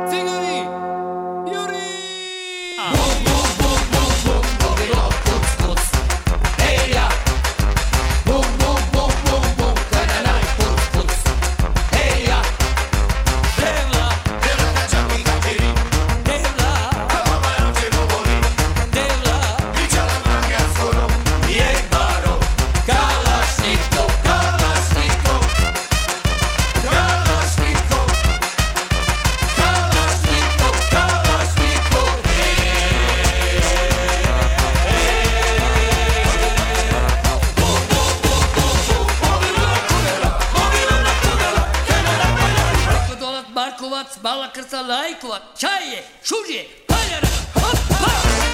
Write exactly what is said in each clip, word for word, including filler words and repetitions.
Τσίγαρη! Γιούρι! Bala krca lajkova, čaje, šužje, paljara, hop, hop!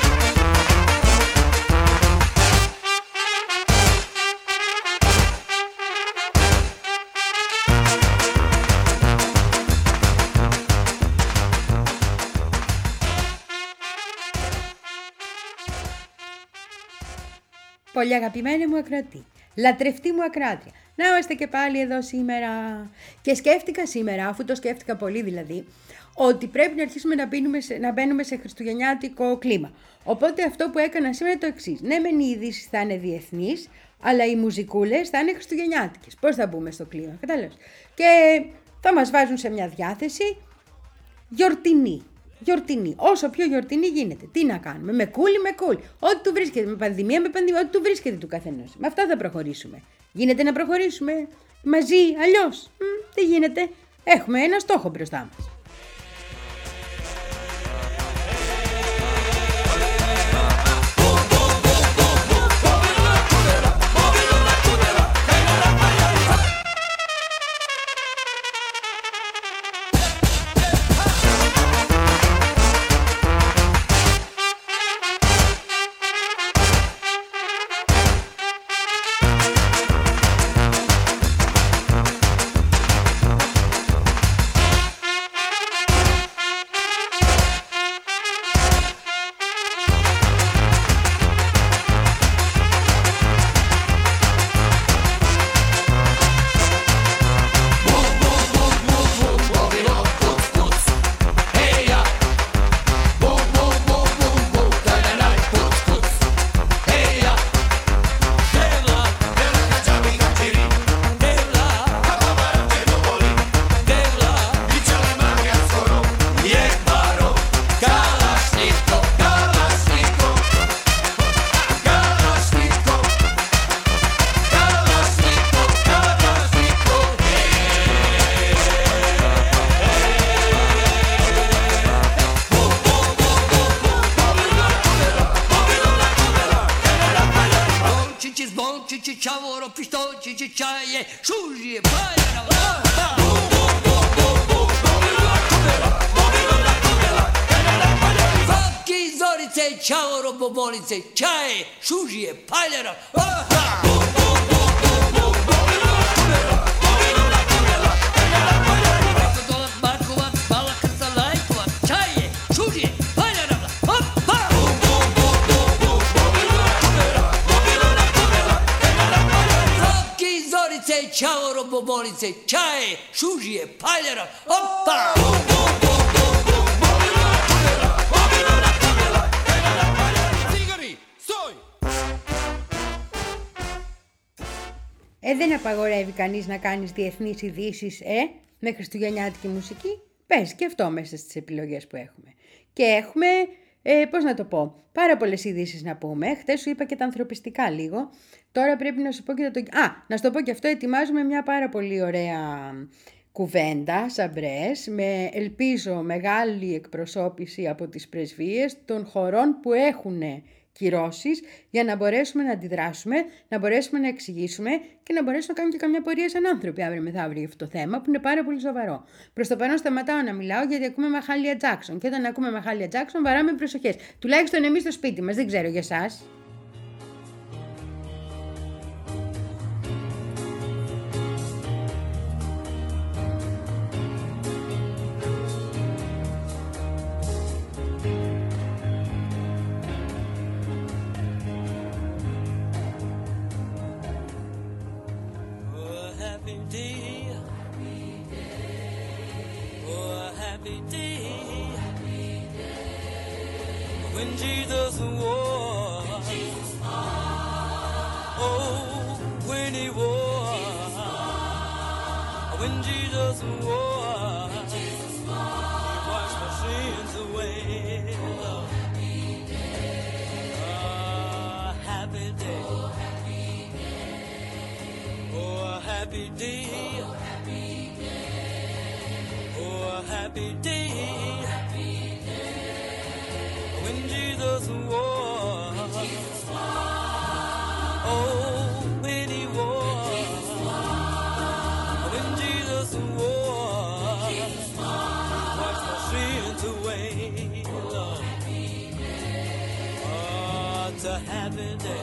Πολύ αγαπημένη μου ακροατή, λατρευτή μου ακράτρια. Να είμαστε και πάλι εδώ σήμερα. Και σκέφτηκα σήμερα, αφού το σκέφτηκα πολύ δηλαδή, ότι πρέπει να αρχίσουμε να, μπαίνουμε σε, να μπαίνουμε σε χριστουγεννιάτικο κλίμα. Οπότε αυτό που έκανα σήμερα είναι το εξής. Ναι, μεν οι ειδήσεις θα είναι διεθνείς, αλλά οι μουζικούλες θα είναι χριστουγεννιάτικες. Πώς θα μπούμε στο κλίμα, κατάλαβες. Και θα μας βάζουν σε μια διάθεση γιορτινή. Γιορτινή. Όσο πιο γιορτινή γίνεται. Τι να κάνουμε, με κούλι, με κούλι. Ό,τι του βρίσκεται, με πανδημία, με πανδημία, ό,τι του βρίσκεται του καθενός. Με αυτά θα προχωρήσουμε. Γίνεται να προχωρήσουμε μαζί, αλλιώς. Μ, δεν γίνεται. Έχουμε ένα στόχο μπροστά μας. Ciao, bobolice, čaje, šužije, paljara. Markovac, bala krca lajkova, čaje, šužije, paljara. Slavki, zorice, čao, bobolice, čaje, šužije, paljara. Opa! Ε, δεν απαγορεύει κανείς να κάνεις διεθνείς ειδήσεις, ε, με χριστουγεννιάτικη μουσική. Πες και αυτό μέσα στις επιλογές που έχουμε. Και έχουμε, ε, πώς να το πω, πάρα πολλές ειδήσεις να πούμε. Χθες σου είπα και τα ανθρωπιστικά λίγο. Τώρα πρέπει να σου πω και το... Α, να σου το πω και αυτό, ετοιμάζουμε μια πάρα πολύ ωραία κουβέντα, σαμπρές, με ελπίζω μεγάλη εκπροσώπηση από τις πρεσβείες των χωρών που έχουν κυρώσεις, για να μπορέσουμε να αντιδράσουμε, να μπορέσουμε να εξηγήσουμε και να μπορέσουμε να κάνουμε και καμιά πορεία σαν άνθρωποι αύριο μεθαύριο για αυτό το θέμα που είναι πάρα πολύ σοβαρό. Προς το παρόν σταματάω να μιλάω γιατί ακούμε Μαχάλια Τζάκσον. Και όταν ακούμε Μαχάλια Τζάκσον βαράμε προσοχές. Τουλάχιστον εμείς στο σπίτι μας, δεν ξέρω για εσάς. Happy day. Oh, a happy day. when Jesus wore, oh, when he wore, when Jesus wore, he washed my sins away. Oh, happy day. Oh, a happy day. Oh, a happy day. When Jesus wore, oh, when he wore, when Jesus wore, he washed my sins away. Lord. Oh, it's a happy day.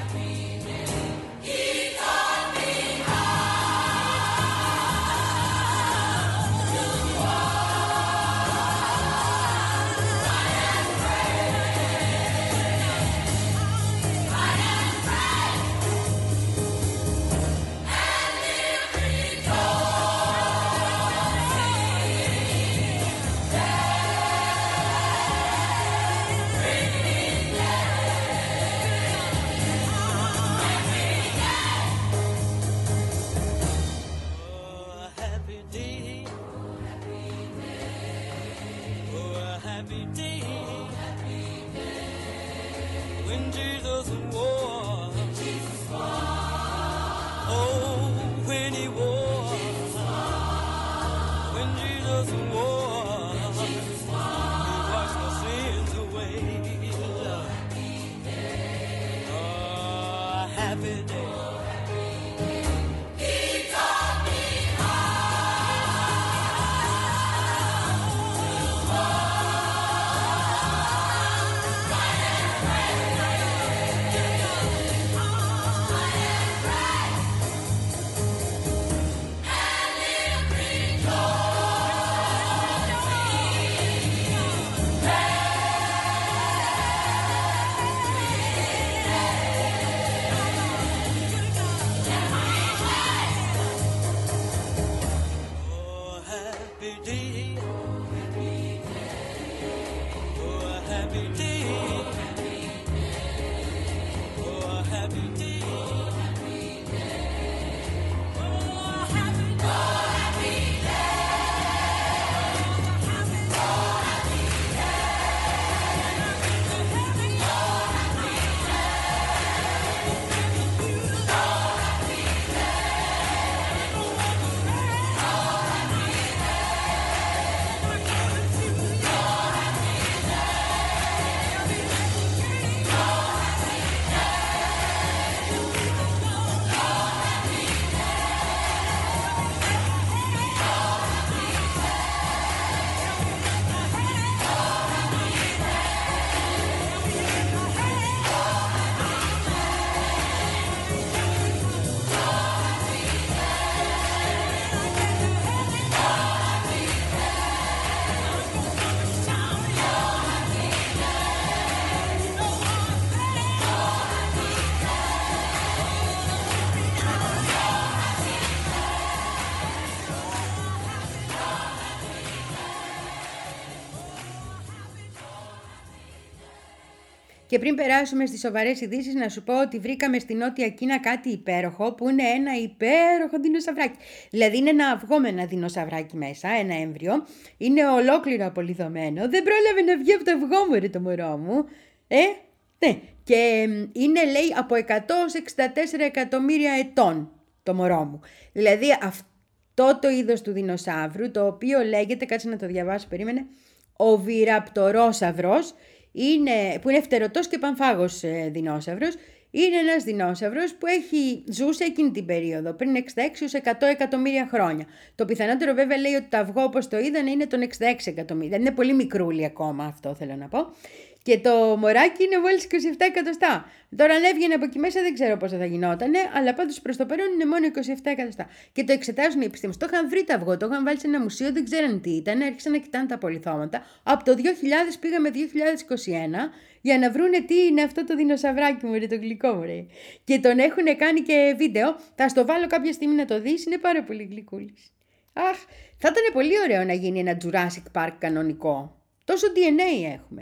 Και πριν περάσουμε στις σοβαρές ειδήσεις, να σου πω ότι βρήκαμε στη Νότια Κίνα κάτι υπέροχο, που είναι ένα υπέροχο δεινοσαυράκι. Δηλαδή είναι ένα αυγό με ένα δεινοσαυράκι μέσα, ένα έμβριο. Είναι ολόκληρο απολυδωμένο. Δεν πρόλαβε να βγει από το αυγό μου, ρε το μωρό μου. Ε, ναι. Και είναι, λέει, από εκατό έως εξήντα τέσσερα εκατομμύρια ετών το μωρό μου. Δηλαδή αυτό το είδος του δεινοσαύρου, το οποίο λέγεται, κάτσε να το διαβάσω, περίμενε, ο Βηραπτορόσαυρος, είναι, που είναι φτερωτός και πανφάγος ε, δεινόσαυρος, είναι ένας δεινόσαυρος που έχει ζούσε εκείνη την περίοδο, πριν εξήντα έξι έως εκατό εκατομμύρια χρόνια. Το πιθανότερο βέβαια λέει ότι το αυγό, όπως το είδαν, είναι των εξήντα έξι εκατομμύρια. Είναι πολύ μικρούλι ακόμα, αυτό θέλω να πω. Και το μωράκι είναι μόλις είκοσι επτά εκατοστά. Τώρα αν έβγαινε από εκεί μέσα δεν ξέρω πόσο θα γινότανε, αλλά πάντως προς το παρόν είναι μόνο είκοσι επτά εκατοστά. Και το εξετάζουν οι επιστήμονες. Το είχαν βρει το αυγό, το είχαν βάλει σε ένα μουσείο, δεν ξέραν τι ήταν, άρχισαν να κοιτάνε τα απολιθώματα. Από το δύο χιλιάδες πήγαμε δύο χιλιάδες είκοσι ένα για να βρούνε τι είναι αυτό το δεινοσαυράκι μου, ρε, το γλυκό μου, ρε. Και τον έχουν κάνει και βίντεο. Θα στο βάλω κάποια στιγμή να το δεις, είναι πάρα πολύ γλυκούλης. Αχ, θα ήταν πολύ ωραίο να γίνει ένα Jurassic Park κανονικό. Τόσο ντι εν έι έχουμε.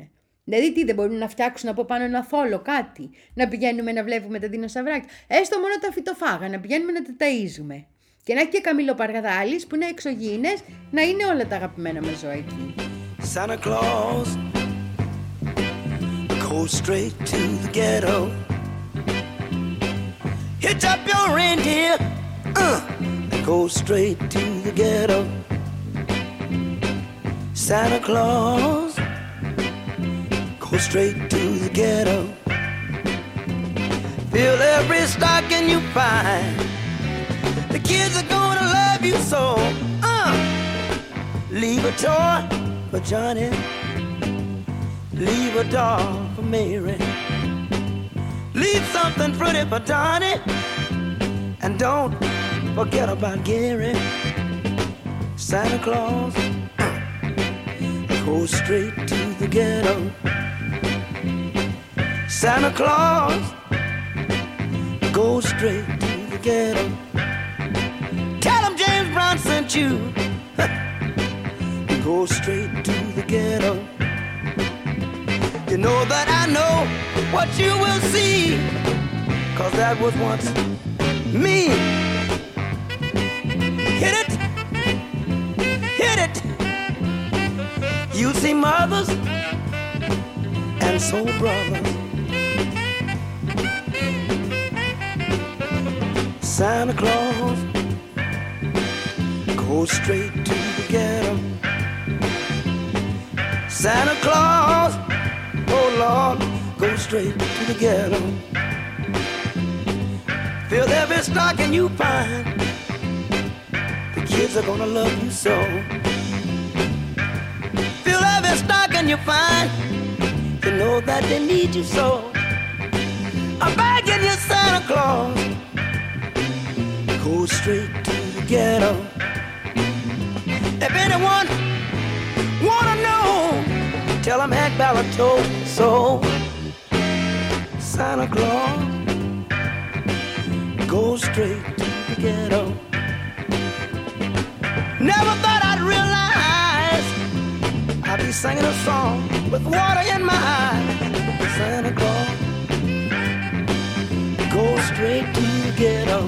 Δηλαδή, τι δεν μπορούν να φτιάξουν από πάνω ένα θόλο, κάτι. Να πηγαίνουμε να βλέπουμε τα δεινοσαυράκια. Έστω μόνο τα φυτοφάγα, να πηγαίνουμε να τα ταΐζουμε. Και να έχει και καμιλοπαργαδάλης που είναι εξωγήινες, να είναι όλα τα αγαπημένα μας ζώα εκεί. Santa Claus goes straight to the ghetto. Hitch up your reindeer, uh, go straight to the ghetto. Santa Claus goes straight to the ghetto. Fill every stocking you find. The kids are gonna love you so. Uh, leave a toy for Johnny, leave a doll for Mary, leave something pretty for Donnie, and don't forget about Gary. Santa Claus uh, goes straight to the ghetto. Santa Claus goes straight to the ghetto. Tell him James Brown sent you. Go straight to the ghetto. You know that I know what you will see, 'cause that was once me. Hit it, hit it. You see mothers and soul brothers. Santa Claus goes straight to the ghetto. Santa Claus, oh Lord, go straight to the ghetto. Fill every stocking you find. The kids are gonna love you so. Fill every stocking you find. You know that they need you so. I'm begging you, Santa Claus, go straight to the ghetto. If anyone wanna know, tell him Hank Ballard told me so. Santa Claus goes straight to the ghetto. Never thought I'd realize I'd be singing a song with water in my eyes. Santa Claus goes straight to the ghetto.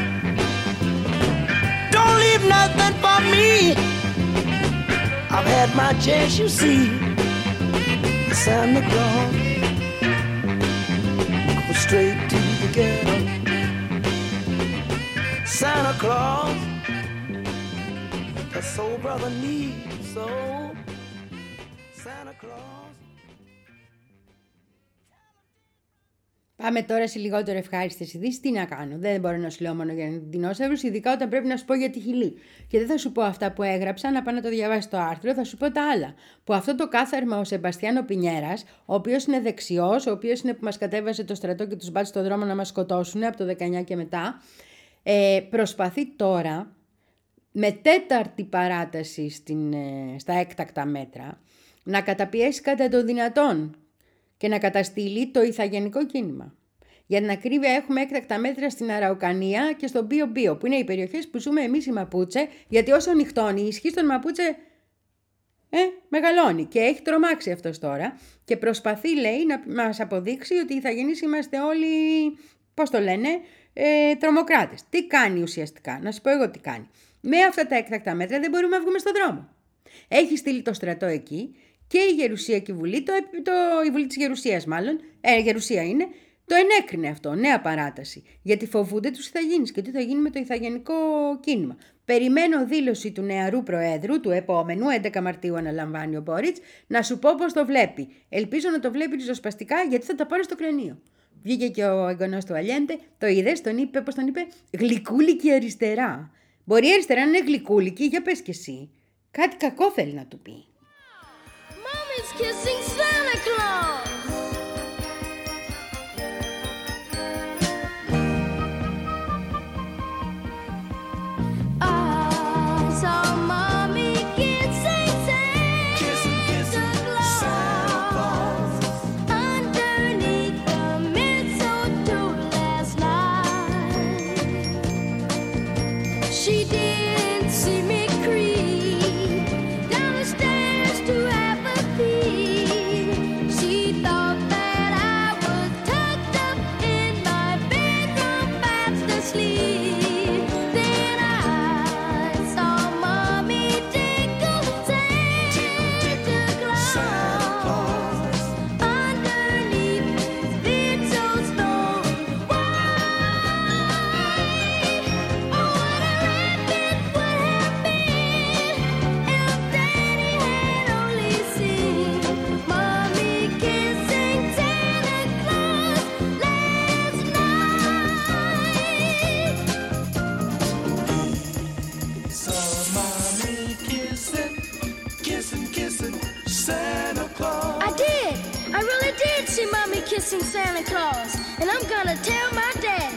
Don't leave nothing for me. I've had my chance, you see. Santa Claus goes straight to the ghetto. Santa Claus, the soul brother needs so. Santa Claus. Πάμε τώρα σε λιγότερο ευχάριστες ειδήσεις. Τι να κάνω, δεν μπορώ να σου λέω μόνο για δεινόσαυρους, ειδικά όταν πρέπει να σου πω για τη χιλή. Και δεν θα σου πω αυτά που έγραψα, να πάω να το διαβάσει το άρθρο, θα σου πω τα άλλα. Που αυτό το κάθαρμα ο Σεμπαστιάνο Πινιέρας, ο οποίος είναι δεξιός, ο οποίος είναι που μας κατέβασε το στρατό και τους μπάτσε στον δρόμο να μας σκοτώσουν από το δεκαεννιά και μετά, ε, προσπαθεί τώρα με τέταρτη παράταση στην, ε, στα έκτακτα μέτρα να καταπιέσει κατά το δυνατόν και να καταστήλει το ηθαγενικό κίνημα. Για την ακρίβεια έχουμε έκτακτα μέτρα στην Αραουκανία και στο Μπίο Μπίο, που είναι οι περιοχές που ζούμε εμείς οι Μαπούτσε, γιατί όσο νυχτώνει η ισχύ στον Μαπούτσε ε, μεγαλώνει και έχει τρομάξει αυτός τώρα και προσπαθεί, λέει, να μας αποδείξει ότι οι ηθαγενείς είμαστε όλοι, πώς το λένε, ε, τρομοκράτες. Τι κάνει ουσιαστικά, να σου πω εγώ τι κάνει. Με αυτά τα έκτακτα μέτρα δεν μπορούμε να βγούμε στον δρόμο. Έχει στείλει το στρατό εκεί και η Γερουσία και η Βουλή, το, το, η Βουλή της Γερουσίας μάλλον, ε, Γερουσία είναι, το ενέκρινε αυτό, νέα παράταση. Γιατί φοβούνται τους ηθαγενείς και τι θα γίνει με το ηθαγενικό κίνημα. Περιμένω δήλωση του νεαρού Προέδρου, του επόμενου, έντεκα Μαρτίου αναλαμβάνει ο Μπόριτς, να σου πω πώς το βλέπει. Ελπίζω να το βλέπει ριζοσπαστικά γιατί θα τα πάρει στο κρανίο. Βγήκε και ο εγγονός του Αλιέντε, το είδες, τον είπε, πώς τον είπε, γλυκούλικη αριστερά. Μπορεί η αριστερά να είναι γλυκούλικη, για πες κι εσύ. Κάτι κακό θέλει να του πει. Mommy's kissing Santa Claus. I saw Mommy kissing Santa Claus underneath the mistletoe last night. She didn't see me creep down the stairs to have a peek. kissing Santa Claus, and I'm gonna tell my daddy.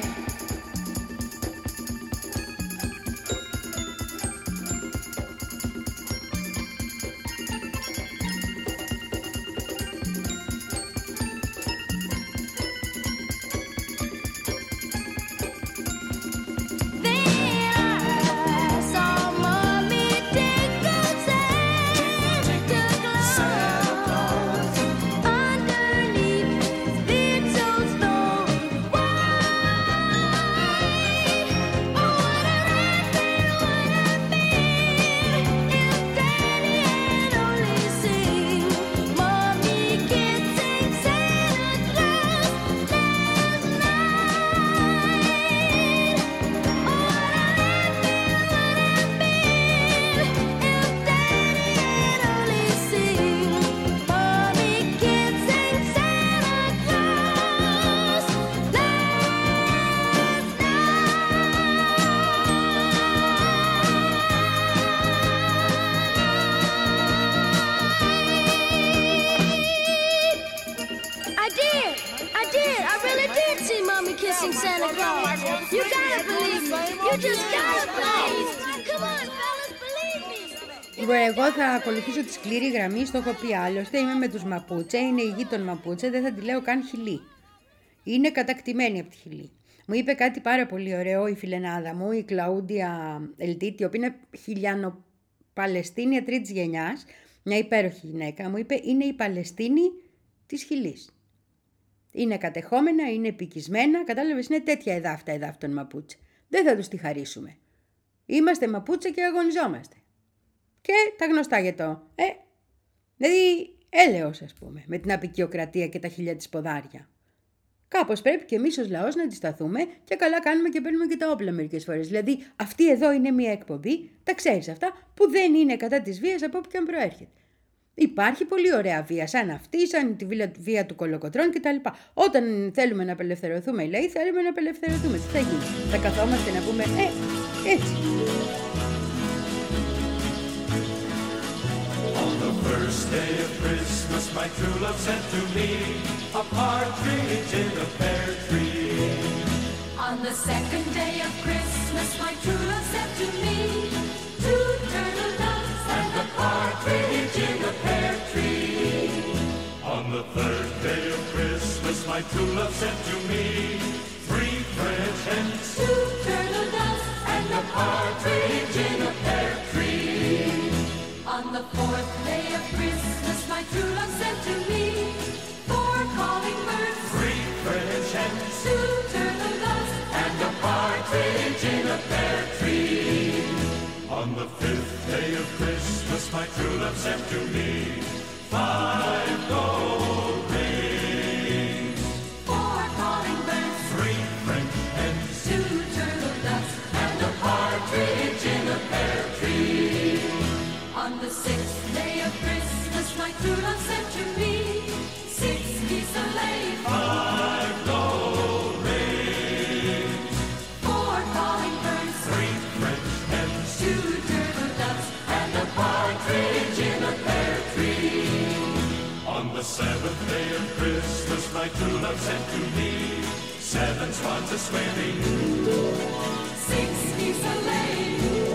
Santa Claus. You gotta believe me. You just gotta believe. Come on, fellas, believe me. Λοιπόν, εγώ θα ακολουθήσω τη σκληρή γραμμή, στο έχω πει άλλωστε. Είμαι με τους Μαπούτσε, είναι η γη των Μαπούτσε, δεν θα τη λέω καν Χιλή. Είναι κατακτημένη από τη Χιλή. Μου είπε κάτι πάρα πολύ ωραίο η φιλενάδα μου, η Κλαούντια Ελτίτη, η οποία είναι χιλιανοπαλαιστίνια τρίτης γενιάς, μια υπέροχη γυναίκα. Μου είπε είναι η Παλαιστίνη της Χιλής. Είναι κατεχόμενα, είναι επικισμένα, κατάλαβες, είναι τέτοια εδάφτα εδάφη των Μαπούτσε. Δεν θα τους τη χαρίσουμε. Είμαστε Μαπούτσε και αγωνιζόμαστε. Και τα γνωστά για το, ε, δηλαδή έλεος ας πούμε, με την απικιοκρατία και τα χίλια της ποδάρια. Κάπως πρέπει και εμείς ως λαός να αντισταθούμε και καλά κάνουμε και παίρνουμε και τα όπλα μερικές φορές. Δηλαδή αυτή εδώ είναι μια εκπομπή, τα ξέρεις αυτά, που δεν είναι κατά της βίας από όπου και αν προέρχεται. Υπάρχει πολύ ωραία βία, σαν αυτή, σαν τη βία του Κολοκοτρών κτλ. Όταν θέλουμε να απελευθερωθούμε οι λαοί, θέλουμε να απελευθερωθούμε. Τι θα γίνει, θα καθόμαστε να πούμε, ε, έτσι. On the first day of Christmas, my true love sent to me a partridge in a pear tree. On the second day of Christmas, my true love sent to me two turtle doves and a partridge in a pear tree. On the third day of Christmas, my true love sent to me three French hens, two turtle doves and a partridge in a pear tree. On the fourth day of Christmas, my true love sent to me four calling birds, three French hens, two turtle doves and a partridge in a pear tree. On the fifth day of Christmas, my true love sent to me five gold rings, four calling birds, three French hens, two turtle doves and a partridge in a pear tree. On the sixth day of Christmas, my true love sent to me six geese a laying, Five gold rings, four calling birds, three French hens, two turtle doves and a partridge in a pear tree. On the seventh day of Christmas, my true love sent to me seven swans a swimming, six geese a laying,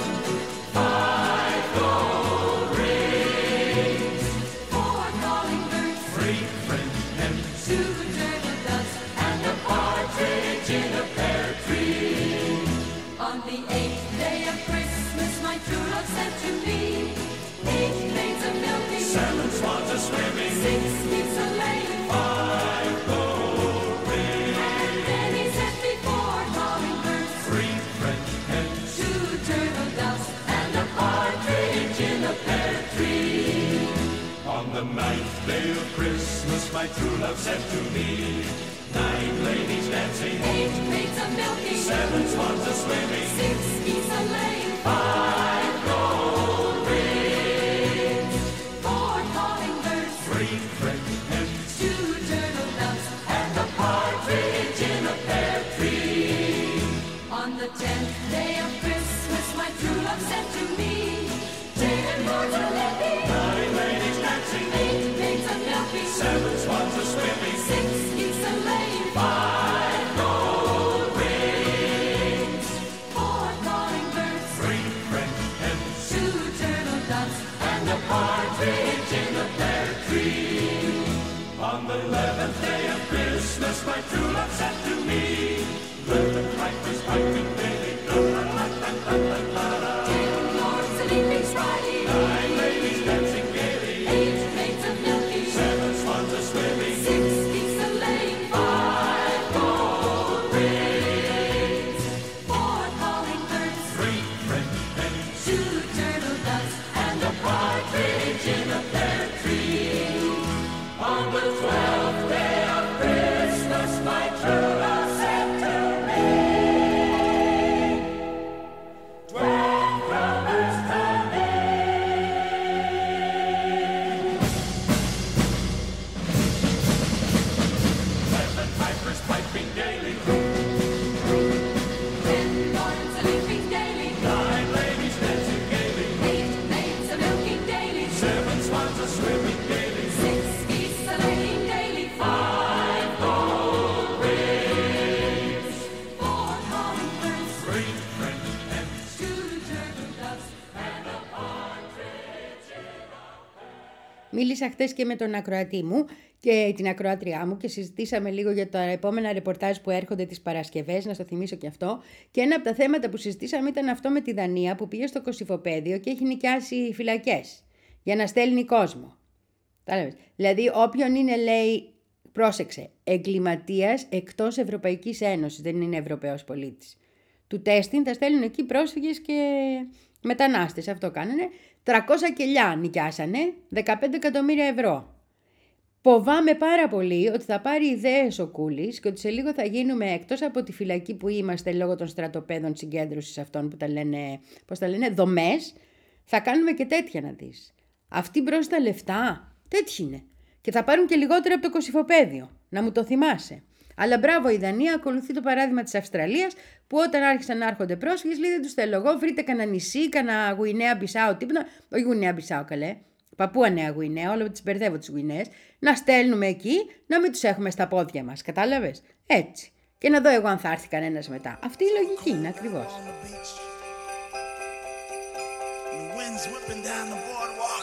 five gold rings, four calling birds, three French hens, two turtle doves and a partridge in a pear tree. On the eighth day of Christmas, my true love sent to me eight maids a milking, Seven swans a swimming, six geese a laying, five gold rings, and then he sent me four calling birds, three French hens, two turtle doves and a partridge in a pear tree. On the ninth day of Christmas, my true love sent to me nine ladies dancing, eight maids a milking, seven swans a swimming, six geese a laying, five gold rings, four calling birds, three French hens, two turtle doves and a partridge in a pear tree. On the tenth day of Christmas, my true love sent to me ten birds a living, Nine ladies dancing, eight maids a milking, seven swans a swimming, six partridge in a pear tree. On the eleventh day of Christmas, my true love sent to me. Eleven pipers piping gaily, la-la-la-la-la-la-la. Ten lords and evenings riding, Nine ladies dancing gaily, eight maids of milking, seven swans a swimming, six geese a laying, five gold rings, four calling birds, three French hens, two turtle doves, and a partridge in a pear tree. on the twelfth day of Christmas, my true love sent to me. Twelve drummers coming, eleven pipers piping gaily, Ten lords a leaping daily, nine ladies dancing gaily, eight maids a milking daily, seven swans a swimming gaily, six geese a laying daily, five gold rings, four calling birds, three French hens, two turtle doves, and a Μίλησα χτες και με τον ακροατή μου και την ακροάτριά μου και συζητήσαμε λίγο για τα επόμενα ρεπορτάζ που έρχονται τις Παρασκευές, να στο θυμίσω και αυτό. Και ένα από τα θέματα που συζητήσαμε ήταν αυτό με τη Δανία που πήγε στο Κωσυφοπαίδιο και έχει νοικιάσει φυλακές για να στέλνει κόσμο. Δηλαδή όποιον είναι, λέει, πρόσεξε, εγκληματίας εκτός Ευρωπαϊκής Ένωσης, δεν είναι Ευρωπαίος πολίτης. Του τέστην θα στέλνουν εκεί πρόσφυγες και μετανάστες, αυτό κάνανε. τριακόσια κελιά νοικιάσανε, δεκαπέντε εκατομμύρια ευρώ. Φοβάμαι πάρα πολύ ότι θα πάρει ιδέες ο Κούλης και ότι σε λίγο θα γίνουμε, εκτός από τη φυλακή που είμαστε λόγω των στρατοπέδων συγκέντρωσης αυτών που τα λένε, πώς τα λένε, δομές, θα κάνουμε και τέτοια να δεις. Αυτοί μπρος τα λεφτά, τέτοιοι είναι. Και θα πάρουν και λιγότερα από το Κωσυφοπαίδιο, να μου το θυμάσαι. Αλλά μπράβο, η Δανία ακολουθεί το παράδειγμα της Αυστραλίας, που όταν άρχισαν να έρχονται πρόσφυγες, λέει δεν τους θέλω εγώ, βρείτε κανένα νησί, κανένα Γουινέα Μπισάου, τίποτα. Όχι Γουινέα Μπισάου, καλέ. Παππούα Νέα Γουινέα, όλα τις μπερδεύω τις Γουινέες. Να στέλνουμε εκεί, να μην τους έχουμε στα πόδια μας. Κατάλαβες? Έτσι. Και να δω εγώ αν θα έρθει κανένας μετά. Αυτή η λογική είναι ακριβώς. On the beach. The wind's whipping down the boardwalk.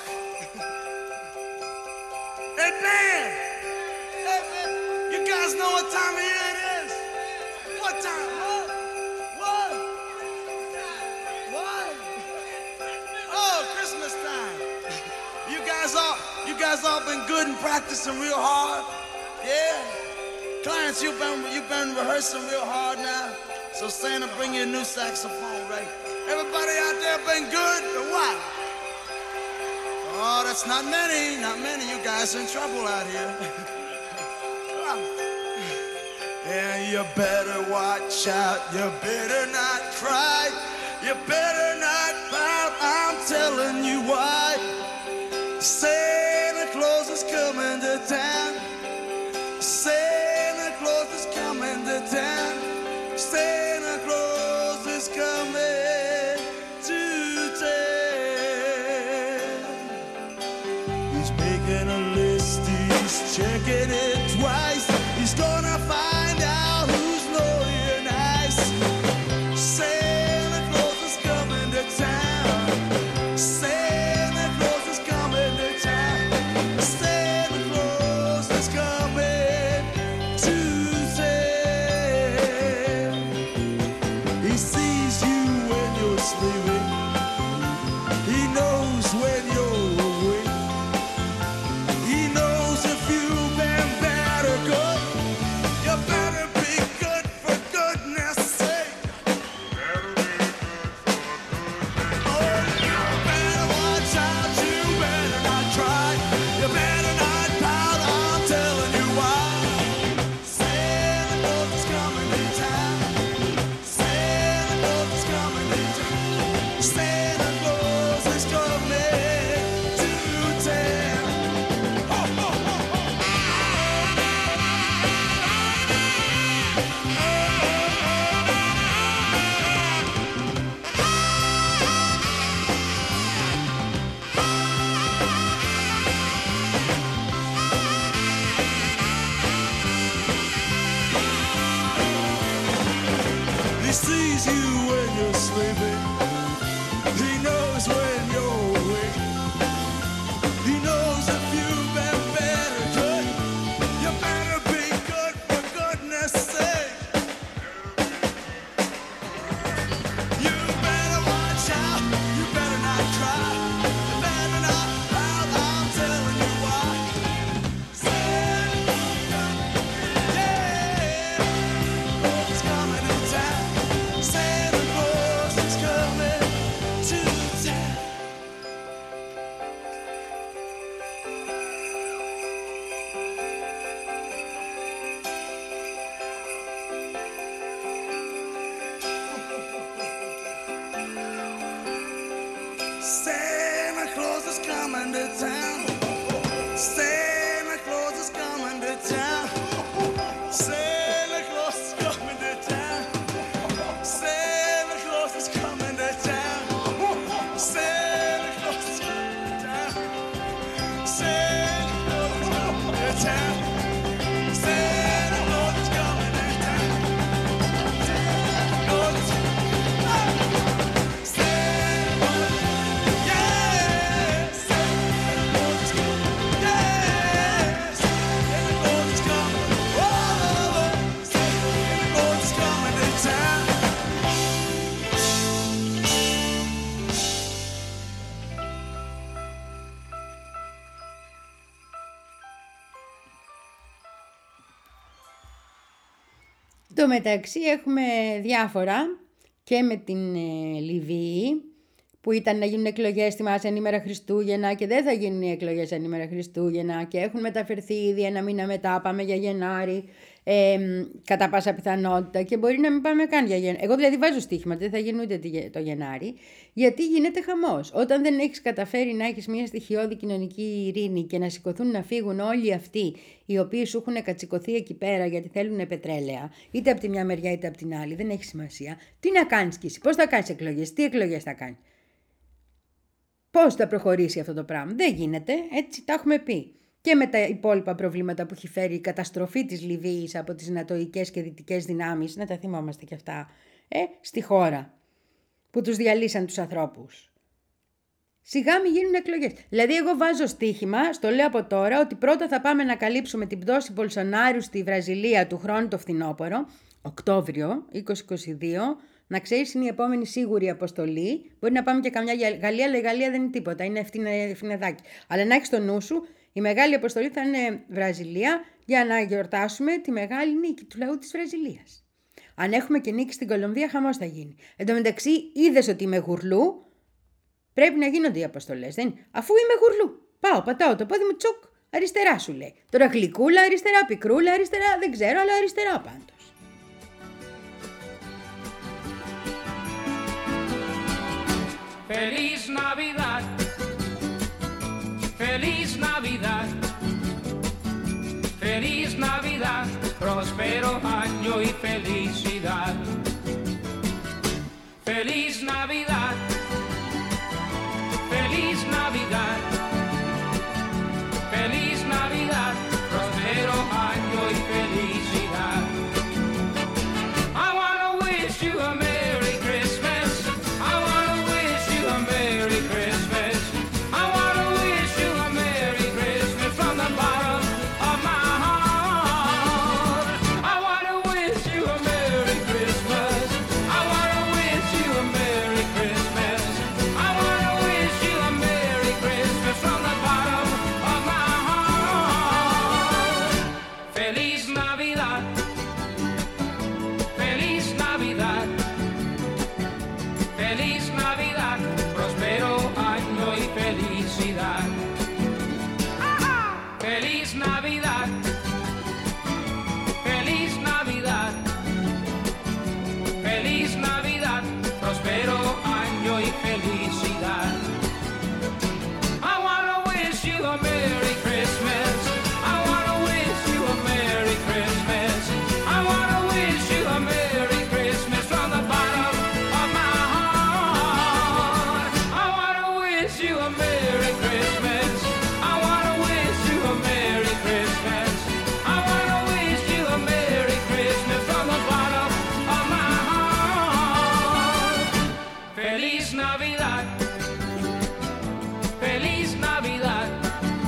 Hey man! Hey man! You guys know what time of year it is? What time? What? What? What? Oh, Christmas time. You guys all you guys all been good and practicing real hard? Yeah? Clarence, you've been you've been rehearsing real hard now. So Santa, bring you a new saxophone, right? Everybody out there been good or what? Oh, that's not many, not many. You guys are in trouble out here. Yeah, you better watch out. You better not cry. You better not pout. I'm telling you why. Santa Claus is coming to town. Santa Claus is coming to town. Santa Claus is coming to town. He's making a list, he's checking it twice. He's gonna find out who's naughty or nice. Santa Claus is coming to town. Santa Claus is coming to town. Santa Claus is coming to town. He sees you when you're sleeping. He knows when you're awake. He knows if you've been bad or good. coming to town. Santa Claus is coming to town. Santa Claus is coming to town. Santa Claus is coming to town. Santa Claus is coming to town. Santa Claus is coming to town. Santa Claus is coming to town. Santa Claus is Το μεταξύ έχουμε διάφορα και με την ε, Λιβύη που ήταν να γίνουν εκλογές, θυμάσαι, ανήμερα Χριστούγεννα και δεν θα γίνουν οι εκλογές ανήμερα Χριστούγεννα και έχουν μεταφερθεί ήδη ένα μήνα μετά, πάμε για Γενάρη, ε, κατά πάσα πιθανότητα και μπορεί να μην πάμε καν για Γενάρη. Εγώ δηλαδή βάζω στοίχημα, δεν θα γίνει ούτε το Γενάρη, γιατί γίνεται χαμός. Όταν δεν έχεις καταφέρει να έχεις μια στοιχειώδη κοινωνική ειρήνη και να σηκωθούν να φύγουν όλοι αυτοί οι οποίοι σου έχουν κατσικωθεί εκεί πέρα γιατί θέλουν πετρέλαια, είτε από τη μια μεριά είτε από την άλλη, δεν έχει σημασία. Τι να κάνεις κι εσύ, πώς θα κάνεις εκλογές, τι εκλογές θα κάνεις. Πώς θα προχωρήσει αυτό το πράγμα. Δεν γίνεται, έτσι τα έχουμε πει. Και με τα υπόλοιπα προβλήματα που έχει φέρει η καταστροφή της Λιβύης από τις νατοικές και δυτικές δυνάμεις, να τα θυμόμαστε και αυτά, ε, στη χώρα, που τους διαλύσαν τους ανθρώπους. Σιγά μην γίνουν εκλογές. Δηλαδή εγώ βάζω στοίχημα, στο λέω από τώρα, ότι πρώτα θα πάμε να καλύψουμε την πτώση Μπολσονάρου στη Βραζιλία του χρόνου το φθινόπωρο, Οκτώβριο είκοσι είκοσι δύο, να ξέρεις είναι η επόμενη σίγουρη αποστολή. Μπορεί να πάμε και καμιά Γαλλία, αλλά η Γαλλία δεν είναι τίποτα, είναι ευθυνεδάκι. Αλλά να έχεις στο νου σου, η μεγάλη αποστολή θα είναι Βραζιλία για να γιορτάσουμε τη μεγάλη νίκη του λαού της Βραζιλίας. Αν έχουμε και νίκη στην Κολομβία, χαμός θα γίνει. Εν τω μεταξύ, είδες ότι είμαι γουρλού, πρέπει να γίνονται οι αποστολές. Δεν... Αφού είμαι γουρλού, πάω, πατάω το πόδι μου, τσοκ, αριστερά σου λέει. Τώρα γλυκούλα, αριστερά, πικρούλα, αριστερά, δεν ξέρω, αλλά αριστερά πάντως. Feliz Navidad, Feliz Navidad, Feliz Navidad, próspero año y felicidad. Feliz Navidad, Feliz Navidad, Feliz Navidad, próspero año y felicidad. I wanna wish you a Merry Christmas. I wanna wish you a Merry Christmas. I wanna wish you a Merry Christmas from the bottom of my heart. I wanna wish you a Merry Christmas. I wanna wish you a Merry Christmas. I wanna wish you a Merry Christmas from the bottom of my heart. Feliz Navidad. Feliz Navidad. Feliz Navidad, próspero año y felicidad. Feliz Navidad, Feliz Navidad, Feliz Navidad, próspero año y felicidad. I wanna wish you a Merry Christmas. I wanna wish you a Merry Christmas. I wanna wish you a Merry Christmas from the bottom of my heart. I wanna wish you a Merry Christmas. I wanna wish you a Merry Christmas. I wanna wish you a Merry Christmas from the bottom of my heart. Feliz Navidad. Feliz Navidad.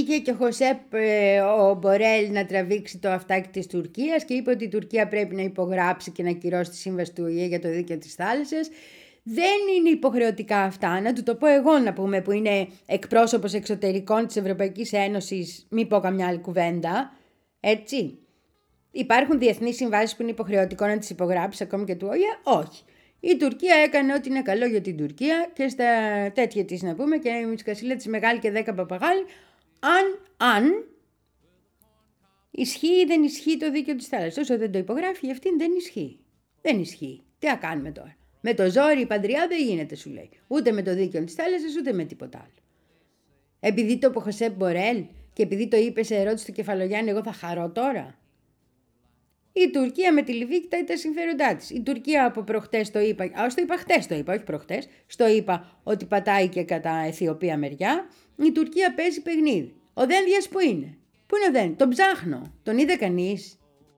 Βγήκε και ο Χωσέπ ε, ο Μπορέλ να τραβήξει το αυτάκι της Τουρκίας και είπε ότι η Τουρκία πρέπει να υπογράψει και να κυρώσει τη σύμβαση του Ο Η Ε για το δίκαιο της θάλασσας. Δεν είναι υποχρεωτικά αυτά, να του το πω εγώ να πούμε που είναι εκπρόσωπος εξωτερικών της Ευρωπαϊκής Ένωσης, μη πω καμιά άλλη κουβέντα, έτσι. Υπάρχουν διεθνείς συμβάσεις που είναι υποχρεωτικό να τις υπογράψεις ακόμη και του Ο Η Ε, όχι. Η Τουρκία έκανε ό,τι είναι καλό για την Τουρκία και στα τέτοια της να πούμε και η σκασίλα της μεγάλη και δέκα παπαγάλοι, αν, αν ισχύει ή δεν ισχύει το δίκαιο της θάλασσας. Όσο δεν το υπογράφει, αυτήν δεν ισχύει. Δεν ισχύει. Τι να κάνουμε τώρα. Με το ζόρι η παντριά δεν γίνεται, σου λέει. Ούτε με το δίκαιο της θάλασσας, ούτε με τίποτα άλλο. Επειδή το είπε ο Χωσέπ Μπορέλ και επειδή το είπε σε ερώτηση του Κεφαλογιάννη, εγώ θα χαρώ τώρα. Η Τουρκία με τη Λιβύη κοιτάει τα συμφέροντά της. Η Τουρκία από προχτές το είπα, α, το είπα χτες το είπα, όχι προχτές, στο είπα ότι πατάει και κατά Αιθιοπία μεριά. Η Τουρκία παίζει παιχνίδι. Ο Δένδιας που είναι. Πού είναι ο Δένδιας, τον ψάχνω. Τον είδε κανείς?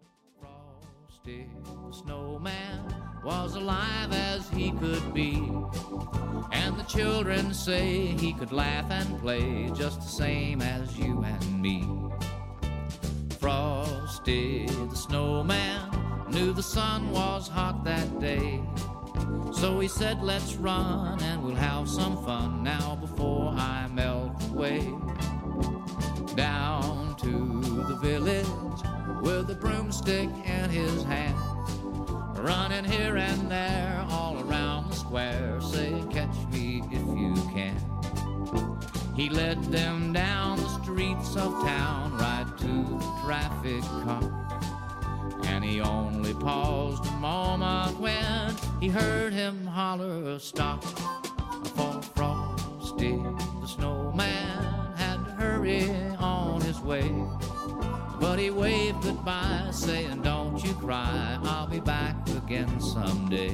Was alive as he could be, and the children say he could laugh and play just the same as you and me. Frosty the snowman knew the sun was hot that day, so he said let's run and we'll have some fun now before I melt away. Down to the village with a broomstick in his hand, running here and there all around the square, saying catch me if you can. He led them down the streets of town right to the traffic cop, and he only paused a moment when he heard him holler stop. For Frosty the snowman had to hurry on his way, but he waved goodbye, saying, don't you cry, I'll be back again someday.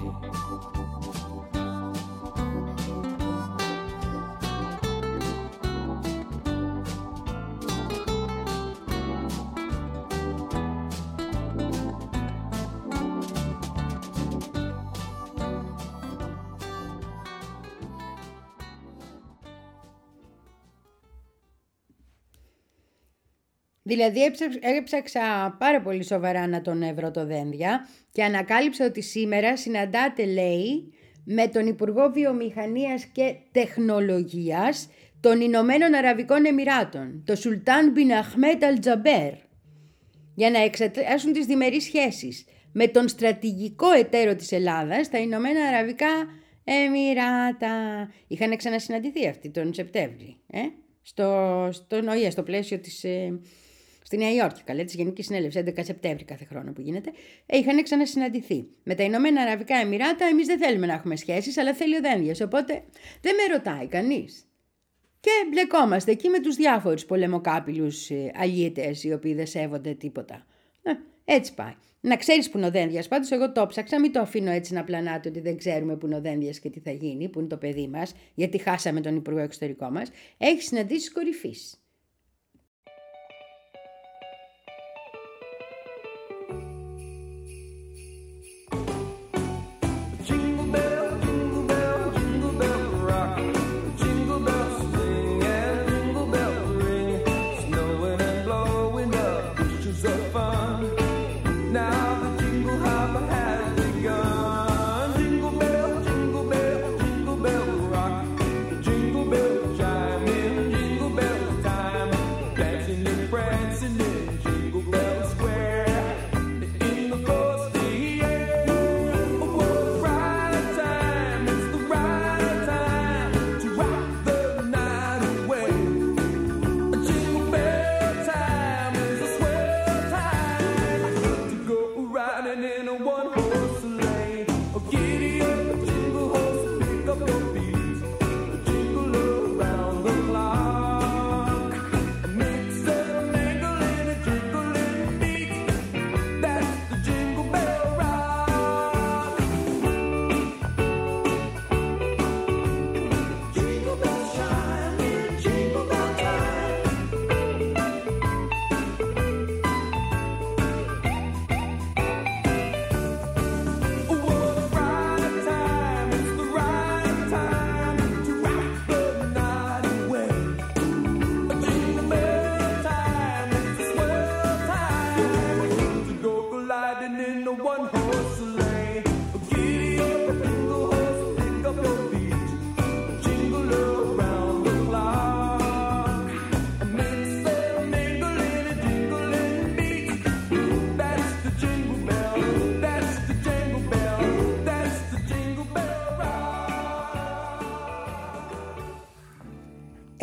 Δηλαδή έψαξα πάρα πολύ σοβαρά να τον βρω το Δένδια και ανακάλυψα ότι σήμερα συναντάται, λέει, με τον Υπουργό Βιομηχανίας και Τεχνολογίας των Ηνωμένων Αραβικών Εμιράτων, το Σουλτάν Μπιν Αχμέτ Αλ Τζαμπέρ, για να εξετάσουν τις διμερείς σχέσεις με τον στρατηγικό εταίρο της Ελλάδας, τα Ηνωμένα Αραβικά Εμιράτα. Είχαν ξανασυναντηθεί αυτοί τον Σεπτέμβρη, ε? στο, στον Ο Η Ε, στο πλαίσιο της... Ε, στη Νέα Υόρκη, καλέ, της Γενικής Συνέλευσης, έντεκα Σεπτέμβρη κάθε χρόνο που γίνεται, ε, είχαν ξανασυναντηθεί. Με τα Ηνωμένα Αραβικά Εμιράτα, εμείς δεν θέλουμε να έχουμε σχέσεις, αλλά θέλει ο Δένδιας, οπότε δεν με ρωτάει κανείς. Και μπλεκόμαστε εκεί με τους διάφορους πολεμοκάπηλους ε, αλιέτες, οι οποίοι δεν σέβονται τίποτα. Ε, έτσι πάει. Να ξέρεις που είναι ο Δένδιας, πάντως εγώ το ψάξα, μην το αφήνω έτσι να πλανάτε ότι δεν ξέρουμε που είναι ο Δένδιας και τι θα γίνει, που είναι το παιδί μας, γιατί χάσαμε τον Υπουργό Εξωτερικό μας. Έχει συναντήσεις κορυφής.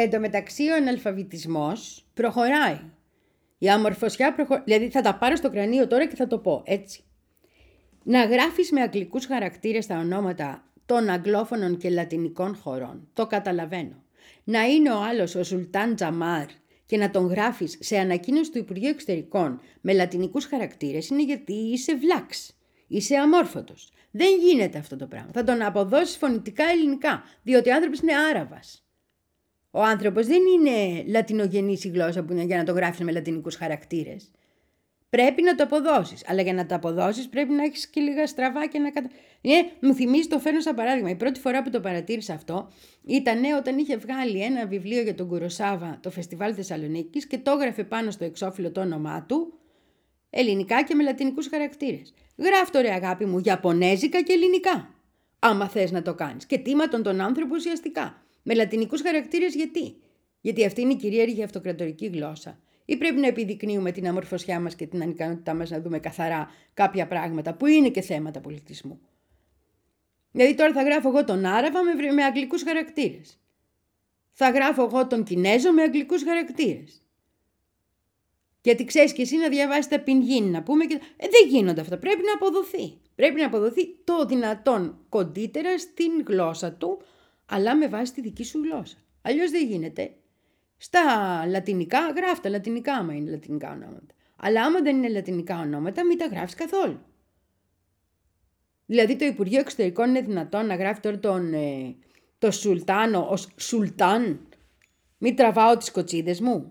Εν τω μεταξύ ο αναλφαβητισμός προχωράει. Η αμορφωσιά προχωράει. Δηλαδή θα τα πάρω στο κρανίο τώρα και θα το πω έτσι. Να γράφεις με αγγλικούς χαρακτήρες τα ονόματα των αγγλόφωνων και λατινικών χωρών. Το καταλαβαίνω. Να είναι ο άλλος ο Σουλτάν Τζαμάρ και να τον γράφεις σε ανακοίνωση του Υπουργείου Εξωτερικών με λατινικούς χαρακτήρες είναι γιατί είσαι βλάξ. Είσαι αμόρφωτος. Δεν γίνεται αυτό το πράγμα. Θα τον αποδώσεις φωνητικά ελληνικά, διότι ο άνθρωπος είναι Άραβας. Ο άνθρωπος δεν είναι λατινογενής η γλώσσα που είναι για να το γράφεις με λατινικούς χαρακτήρες. Πρέπει να το αποδώσεις. Αλλά για να το αποδώσεις πρέπει να έχεις και λίγα στραβά και να κατα... Ναι, μου θυμίζει, το φέρνω σαν παράδειγμα. Η πρώτη φορά που το παρατήρησα αυτό ήταν όταν είχε βγάλει ένα βιβλίο για τον Κουροσάβα, το Φεστιβάλ Θεσσαλονίκης, και το έγραφε πάνω στο εξώφυλλο το όνομά του, ελληνικά και με λατινικούς χαρακτήρες. Γράφτο ρε αγάπη μου, Ιαπωνέζικα και ελληνικά. Άμα θες να το κάνεις. Και τίματον τον άνθρωπο ουσιαστικά. Με λατινικούς χαρακτήρες γιατί. Γιατί αυτή είναι η κυρίαρχη αυτοκρατορική γλώσσα. Ή πρέπει να επιδεικνύουμε την αμορφωσιά μας και την ανικανότητά μας να δούμε καθαρά κάποια πράγματα που είναι και θέματα πολιτισμού. Δηλαδή τώρα θα γράφω εγώ τον Άραβα με, με αγγλικούς χαρακτήρες. Θα γράφω εγώ τον Κινέζο με αγγλικούς χαρακτήρες. Γιατί ξέρεις και εσύ να διαβάσεις τα πινγίν, να πούμε και... Ε, δεν γίνονται αυτά. Πρέπει να αποδοθεί. Πρέπει να αποδοθεί το δυνατόν κοντύτερα στην γλώσσα του, αλλά με βάση τη δική σου γλώσσα. Αλλιώς δεν γίνεται. Στα λατινικά γράφτα λατινικά άμα είναι λατινικά ονόματα. Αλλά άμα δεν είναι λατινικά ονόματα μην τα γράφεις καθόλου. Δηλαδή το Υπουργείο Εξωτερικών είναι δυνατόν να γράφει τώρα τον, ε, το Σουλτάνο ως Σουλτάν. Μην τραβάω τις κοτσίδες μου.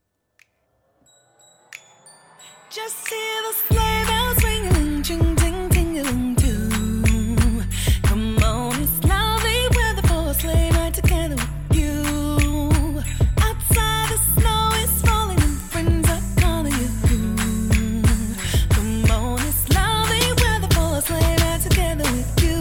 Just hear the sleigh bells ringing, ting ting ting-a-ling too. Come on, it's lovely weather for a sleigh ride together with you. Outside the snow is falling and friends are calling you. Come on, it's lovely weather for a sleigh ride together with you.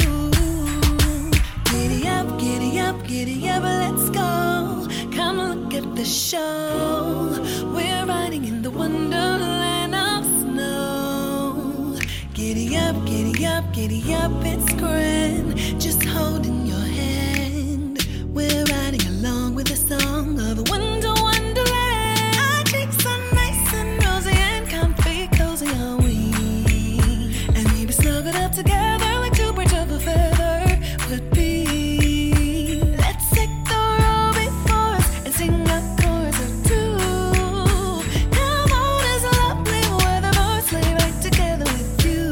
Giddy up, giddy up, giddy up, let's go. Come look at the show. We're riding in the wonderland of snow. Giddy up, giddy up, giddy up, it's grand. Just holding your hand. We're riding along with the song of a winter wonderland. Our cheeks are nice and rosy and comfy, cozy are we. And we be snuggled up together like two birds of a feather would be. Let's take the road before us and sing a chorus or two. Come on, it's lovely weather for a sleigh ride together with you.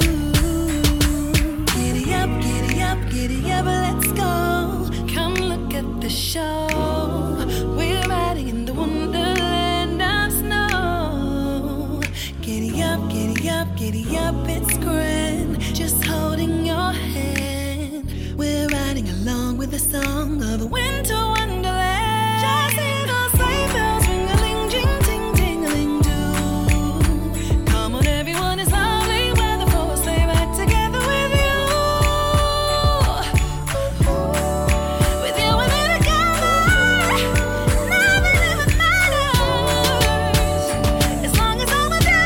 Giddy up, giddy up, giddy up, let's go. Come look at the show. We're riding in the wonderland of snow. Giddy up, giddy up, giddy up, it's grand. Just holding your hand. We're riding along with the song of a winter wonderland. Just hear the sleigh bells ring-a-ling, jing, ting, ting-a-ling too. Come on, everyone, it's lovely weather for a sleigh ride together with you. With you and me together, nothing ever matters as long as I'm with you.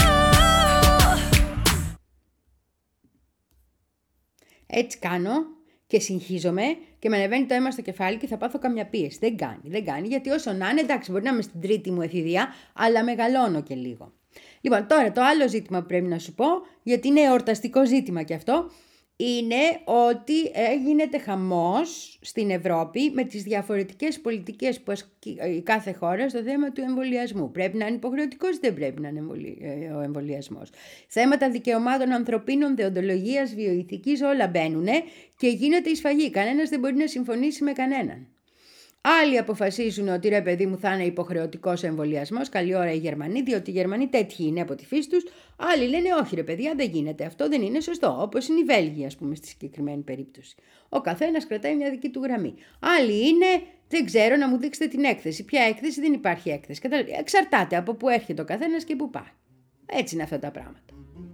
Έτσι κάνω και συγχύζομαι και με ανεβαίνει το αίμα στο κεφάλι και θα πάθω καμιά πίεση. Δεν κάνει, δεν κάνει, γιατί όσο να είναι, εντάξει, μπορεί να είμαι στην τρίτη μου εφηβεία, αλλά μεγαλώνω και λίγο. Λοιπόν, τώρα το άλλο ζήτημα που πρέπει να σου πω, γιατί είναι εορταστικό ζήτημα και αυτό, είναι ότι γίνεται χαμός στην Ευρώπη με τις διαφορετικές πολιτικές που ασκεί η κάθε χώρα στο θέμα του εμβολιασμού. Πρέπει να είναι υποχρεωτικός ή δεν πρέπει να είναι ο εμβολιασμός. Θέματα δικαιωμάτων ανθρωπίνων, δεοντολογίας, βιοειθικής, όλα μπαίνουν και γίνεται η σφαγή. Κανένας δεν μπορεί να συμφωνήσει με κανέναν. Άλλοι αποφασίζουν ότι ρε παιδί μου θα είναι υποχρεωτικός ο εμβολιασμός, καλή ώρα οι Γερμανοί, διότι οι Γερμανοί τέτοιοι είναι από τη φύση τους. Άλλοι λένε όχι ρε παιδιά, δεν γίνεται, αυτό δεν είναι σωστό, όπως είναι η Βέλγοι ας πούμε στη συγκεκριμένη περίπτωση. Ο καθένας κρατάει μια δική του γραμμή. Άλλοι είναι, δεν ξέρω, να μου δείξετε την έκθεση. Ποια έκθεση? Δεν υπάρχει έκθεση. Εξαρτάται από πού έρχεται ο καθένας και πού πάει. Έτσι είναι αυτά τα πράγματα.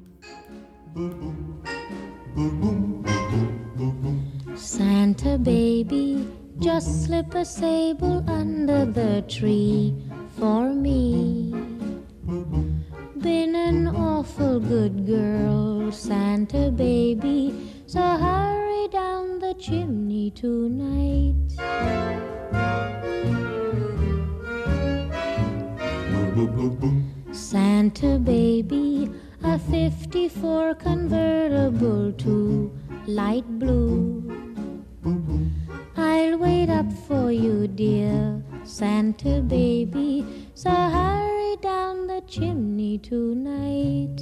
Santa baby, just slip a sable under the tree for me. Been an awful good girl, Santa baby, so hurry down the chimney tonight. Santa baby, a fifty-four convertible to light blue. I'll wait up for you, dear Santa baby, so hurry down the chimney tonight.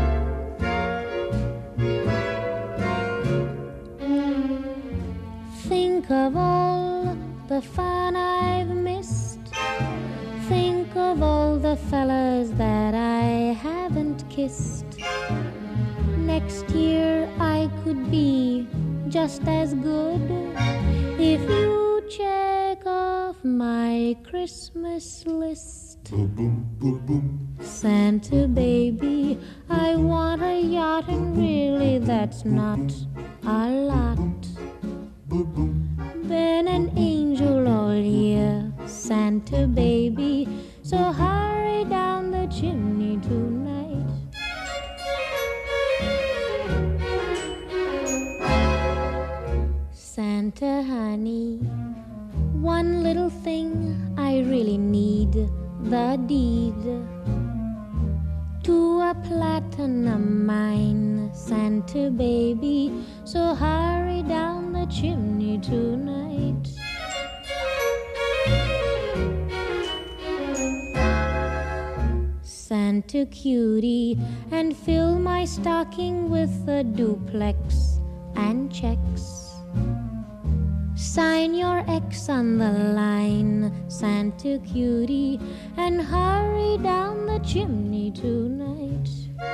Think of all the fun I've missed. Think of all the fellas that I haven't kissed. Next year I could be just as good if you check off my Christmas list. Santa baby, I want a yacht, and really that's not a lot. Been an angel all year, Santa baby, so hurry down the chimney tonight. Santa honey, one little thing I really need, the deed to a platinum mine, Santa baby, so hurry down the chimney tonight. Santa cutie, and fill my stocking with a duplex and checks. Sign your X on the line, Santa cutie, and hurry down the chimney tonight.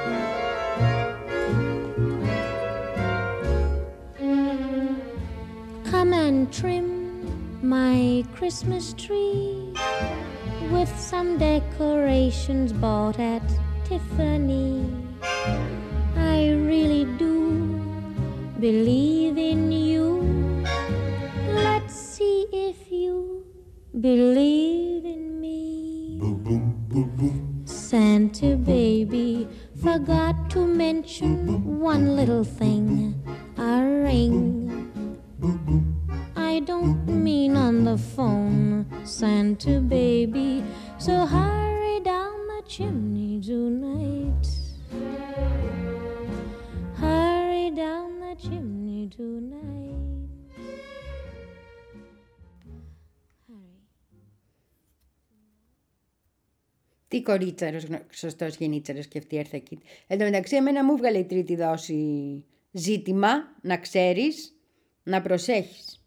Come and trim my Christmas tree with some decorations bought at Tiffany. I really do believe in you. Let's see if you believe in me. Santa baby, forgot to mention one little thing, a ring. I don't mean on the phone, Santa baby, so hurry down the chimney tonight. Hurry down the chimney tonight. Τι κορίτσαρος, σωστός γενίτσαρος και αυτή έρθα εκεί. Εν τω μεταξύ, εμένα μου βγάλε η τρίτη δόση ζήτημα, να ξέρεις, να προσέχεις.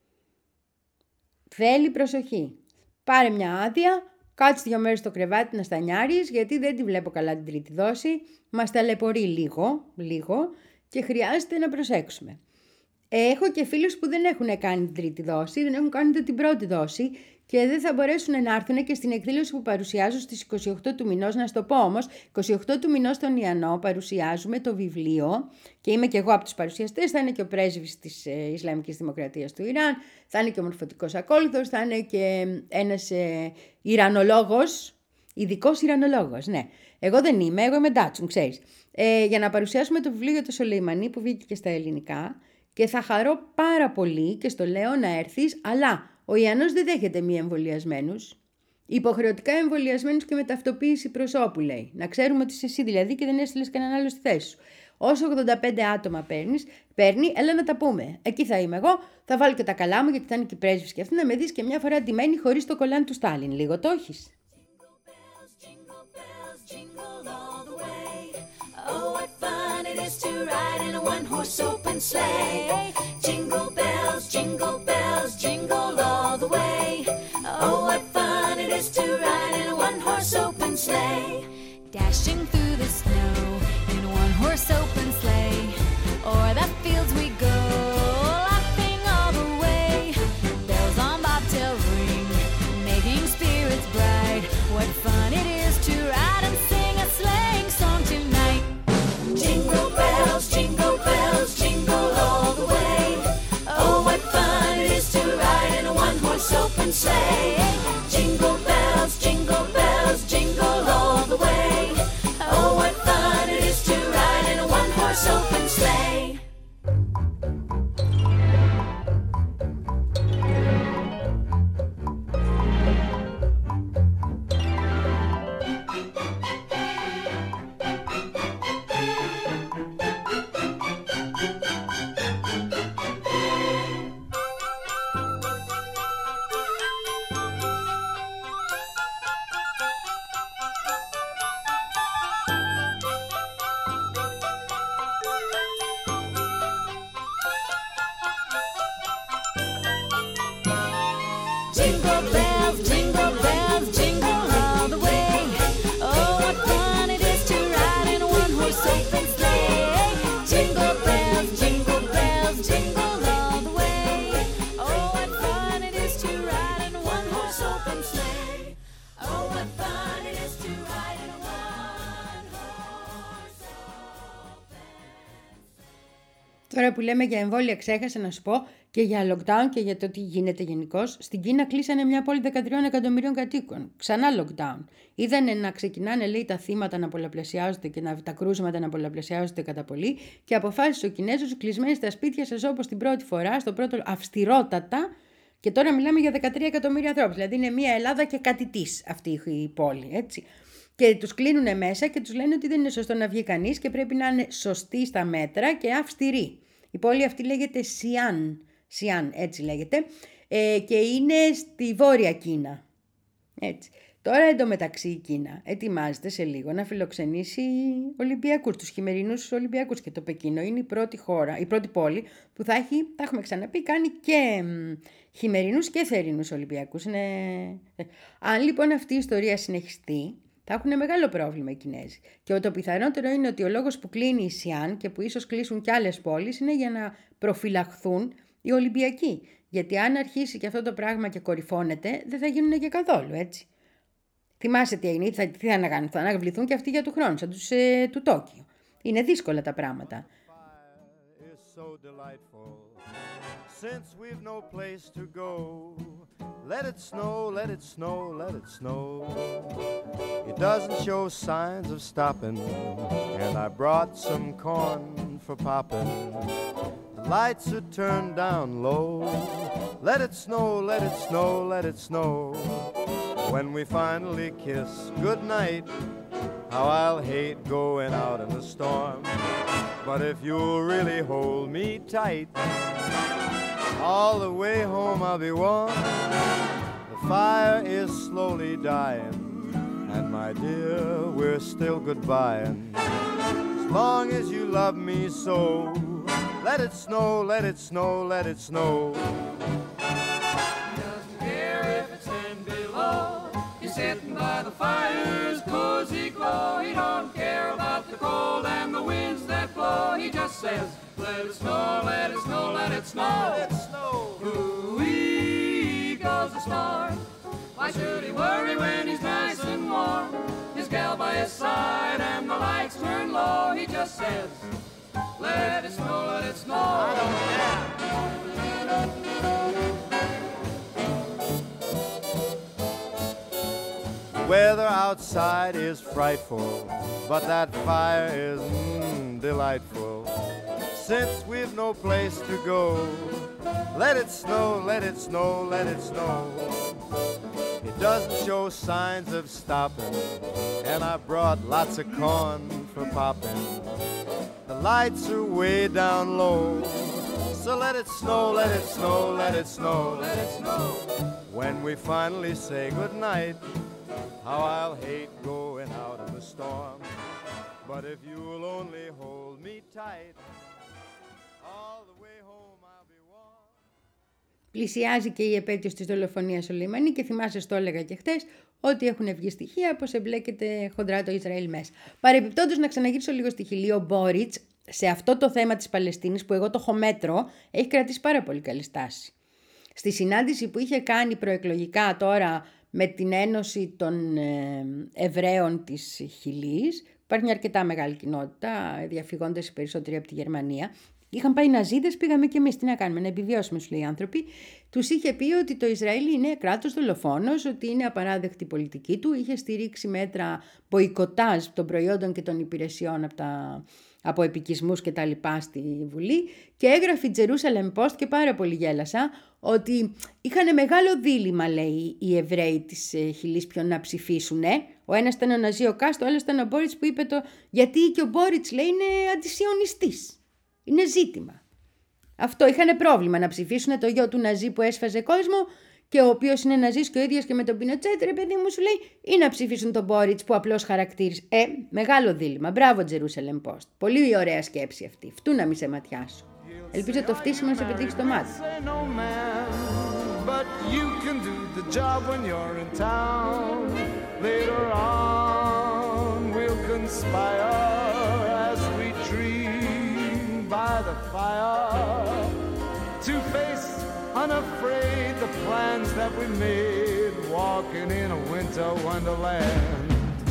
Θέλει προσοχή. Πάρε μια άδεια, κάτσε δύο μέρες στο κρεβάτι να στανιάρεις, γιατί δεν τη βλέπω καλά την τρίτη δόση. Μας ταλαιπωρεί λίγο, λίγο και χρειάζεται να προσέξουμε. Έχω και φίλους που δεν έχουν κάνει την τρίτη δόση, δεν έχουν κάνει την πρώτη δόση και δεν θα μπορέσουν να έρθουν και στην εκδήλωση που παρουσιάζω στις είκοσι οκτώ του μηνός. Να σου το πω όμως, είκοσι οκτώ του μηνός τον Ιαννό παρουσιάζουμε το βιβλίο και είμαι και εγώ από τους παρουσιαστές, θα είναι και ο πρέσβης της ε, Ισλαμικής Δημοκρατίας του Ιράν, θα είναι και ο μορφωτικός ακόλουθος, θα είναι και ένας ε, Ιρανολόγος, ειδικός Ιρανολόγος, ναι. Εγώ δεν είμαι, εγώ είμαι Ντάτσουν, ξέρεις. Ε, για να παρουσιάσουμε το βιβλίο για το Σολεϊμανί που βγήκε και στα ελληνικά και θα χαρώ πάρα πολύ και στο λέω να έρθεις, αλλά ο Ιαννός δεν δέχεται μη εμβολιασμένους. Υποχρεωτικά εμβολιασμένους και με ταυτοποίηση προσώπου, λέει. Να ξέρουμε ότι είσαι εσύ δηλαδή και δεν έστειλες κανέναν άλλο στη θέση σου. Όσο ογδόντα πέντε άτομα παίρνεις, παίρνει, έλα να τα πούμε. Εκεί θα είμαι εγώ, θα βάλω και τα καλά μου γιατί θα είναι και η πρέσβης και αυτή να με δεις και μια φορά ντυμένη χωρίς το κολάν του Στάλιν. Λίγο το έχεις. To ride in a one-horse open sleigh. Jingle bells, jingle bells, jingle all the way. Oh, what fun it is to ride in a one-horse open sleigh. Dashing through the snow in a one-horse open sleigh. O'er the fields we go, laughing all the way. Bells on bobtail ring, making spirits bright. What fun it is to ride and sing a sleighing song tonight. Jingle bells, jingle bells, jingle all the way. Oh, what fun it is to ride in a one-horse open sleigh. Jingle bells, jingle bells, jingle all the way. Jingle bells, jingle bells, jingle all the way. Oh, what fun it is to ride in a one-horse open sleigh. Jingle bells, jingle bells, jingle all the way. Oh, what fun it is to ride in a one-horse open sleigh. Oh, what fun it is to ride in a one-horse open sleigh. Τώρα που λέμε για εμβόλια, ξέχασα να σου πω και για lockdown και για το τι γίνεται γενικώς. Στην Κίνα κλείσανε μια πόλη δεκατρία εκατομμυρίων κατοίκων. Ξανά lockdown. Είδανε να ξεκινάνε, λέει, τα θύματα να πολλαπλασιάζονται και να, τα κρούσματα να πολλαπλασιάζονται κατά πολύ και αποφάσισε ο Κινέζος κλεισμένοι στα σπίτια σας όπως την πρώτη φορά, στο πρώτο αυστηρότατα. Και τώρα μιλάμε για δεκατρία εκατομμύρια ανθρώπους. Δηλαδή είναι μια Ελλάδα και κάτι της αυτή η πόλη, έτσι. Και τους κλείνουν μέσα και τους λένε ότι δεν είναι σωστό να βγει κανείς και πρέπει να είναι σωστοί στα μέτρα και αυστηροί. Η πόλη αυτή λέγεται Σιάν, Σιάν έτσι λέγεται, ε, και είναι στη Βόρεια Κίνα. Έτσι. Τώρα εντωμεταξύ η Κίνα ετοιμάζεται σε λίγο να φιλοξενήσει Ολυμπιακούς, τους χειμερινούς Ολυμπιακούς, και το Πεκίνο είναι η πρώτη χώρα, η πρώτη πόλη που θα έχει, τα έχουμε ξαναπεί, κάνει και μ, χειμερινούς και θερινούς Ολυμπιακούς. Είναι... Αν λοιπόν αυτή η ιστορία συνεχιστεί, θα έχουν μεγάλο πρόβλημα οι Κινέζοι. Και το πιθανότερο είναι ότι ο λόγος που κλείνει η Σιάν και που ίσως κλείσουν και άλλες πόλεις είναι για να προφυλαχθούν οι Ολυμπιακοί. Γιατί αν αρχίσει και αυτό το πράγμα και κορυφώνεται, δεν θα γίνουν και καθόλου, έτσι. Θυμάσαι τι έγινε, θα, τι θα κάνουν, θα αναβληθούν και αυτοί για του χρόνου, σαν τους ε, του Τόκιο. Είναι δύσκολα τα πράγματα. Since we've no place to go, let it snow, let it snow, let it snow. It doesn't show signs of stopping, and I brought some corn for popping. The lights are turned down low. Let it snow, let it snow, let it snow. When we finally kiss goodnight, how I'll hate going out in the storm. But if you'll really hold me tight, all the way home I'll be warm. The fire is slowly dying, and my dear, we're still goodbying. As long as you love me so, let it snow, let it snow, let it snow. He doesn't care if it's ten below. He's sitting by the fire's cozy glow. He don't care about the cold and the winds that blow. He just says, let it snow, let it snow, let it snow. Let it snow. Ooh-wee goes the star. Why should he worry when he's nice and warm? His gal by his side and the lights turn low. He just says, let it snow, let it snow. I don't care. The weather outside is frightful, but that fire is mm, delightful. Since we've no place to go, let it snow, let it snow, let it snow. It doesn't show signs of stopping, and I brought lots of corn for popping. The lights are way down low, so let it snow, let it snow, let it snow, let it snow. When we finally say goodnight, how I'll hate going out in the storm. But if you'll only hold me tight, all the way home I'll be warm. Πλησιάζει και η επέτειος της δολοφονίας στο Λίμανι και θυμάσαι, το έλεγα και χτες, ότι έχουν βγει στοιχεία πως εμπλέκεται χοντρά το Ισραήλ μέσα. Παρεμπιπτόντως, να ξαναγυρίσω λίγο στη Χιλή, ο Μπόριτς σε αυτό το θέμα της Παλαιστίνης, που εγώ το έχω μέτρο, έχει κρατήσει πάρα πολύ καλή στάση. Στη συνάντηση που είχε κάνει προεκλογικά τώρα με την Ένωση των Εβραίων της Χιλής, υπάρχει μια αρκετά μεγάλη κοινότητα, διαφυγόντες οι περισσότεροι από τη Γερμανία. Είχαν πάει Ναζίδες, πήγαμε και εμείς. Τι να κάνουμε, να επιβιώσουμε, σου λέει οι άνθρωποι. Τους είχε πει ότι το Ισραήλ είναι κράτος δολοφόνος, ότι είναι απαράδεκτη η πολιτική του. Είχε στηρίξει μέτρα μποϊκοτάζ των προϊόντων και των υπηρεσιών από, τα, από επικισμούς και τα λοιπά στη Βουλή. Και έγραφε η Jerusalem Post, και πάρα πολύ γέλασα, ότι είχαν μεγάλο δίλημμα, λέει, οι Εβραίοι της Χιλής ποιον να ψηφίσουν. Ε? Ο ένας ήταν ο Ναζί ο Κάστο, ο άλλος ήταν ο Μπόριτς, που είπε το γιατί και ο Μπόριτς, λέει, είναι αντισιωνιστής. Είναι ζήτημα. Αυτό, είχαν πρόβλημα να ψηφίσουν το γιο του Ναζί που έσφαζε κόσμο και ο οποίος είναι Ναζίς και ο ίδιος και με τον Πινοτσέτ, ρε παιδί μου, σου λέει, ή να ψηφίσουν τον Μπόριτς που απλώς χαρακτήρισε. Ε, μεγάλο δίλημμα. Μπράβο, Jerusalem Post. Πολύ ωραία σκέψη αυτή. Φτού να μη σε ματιάσω. Ελπίζω το φτύσιμο να σε πετύχει στο μάτι. but you can do the job when you're in town. Later on, we'll conspire as we dream by the fire to face unafraid the plans that we made, walking in a winter wonderland.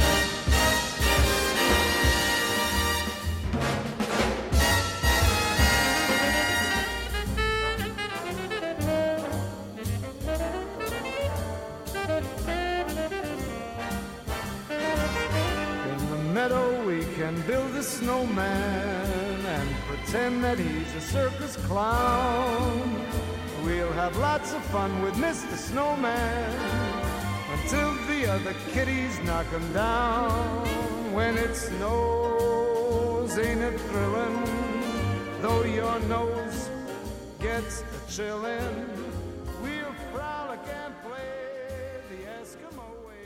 We can build a snowman and pretend that he's a circus clown. We'll have lots of fun with Mister Snowman until the other kitties knock him down. When it snows, ain't it thrilling? Though your nose gets a chillin', we'll frolic and play the Eskimo way.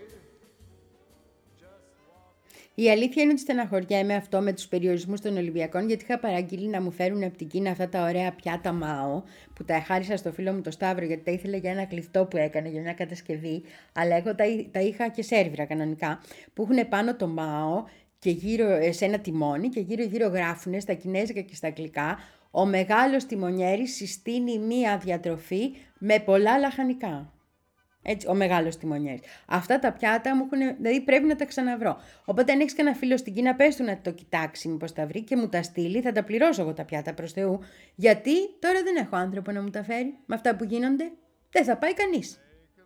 Η αλήθεια είναι ότι στεναχωριέμαι αυτό με τους περιορισμούς των Ολυμπιακών, γιατί είχα παραγγείλει να μου φέρουν από την Κίνα αυτά τα ωραία πιάτα Μάο, που τα χάρισα στο φίλο μου το Σταύρο, γιατί τα ήθελε για ένα κλειφτό που έκανε, για μια κατασκευή, αλλά εγώ τα, τα είχα και σέρβιρα κανονικά, που έχουν πάνω το Μάο και γύρω, σε ένα τιμόνι και γύρω γύρω γράφουνε στα κινέζικα και στα αγγλικά, ο μεγάλος τιμονιέρης συστήνει μία διατροφή με πολλά λαχανικά. Έτσι, ο μεγάλος τιμονιέρης. Αυτά τα πιάτα μου έχουν, δηλαδή πρέπει να τα ξαναβρω. Οπότε αν έχεις κανένα φίλο στην Κίνα, πες του να το κοιτάξει, μήπως τα βρει και μου τα στείλει, θα τα πληρώσω εγώ τα πιάτα προς Θεού. Γιατί τώρα δεν έχω άνθρωπο να μου τα φέρει. Με αυτά που γίνονται, δεν θα πάει κανείς.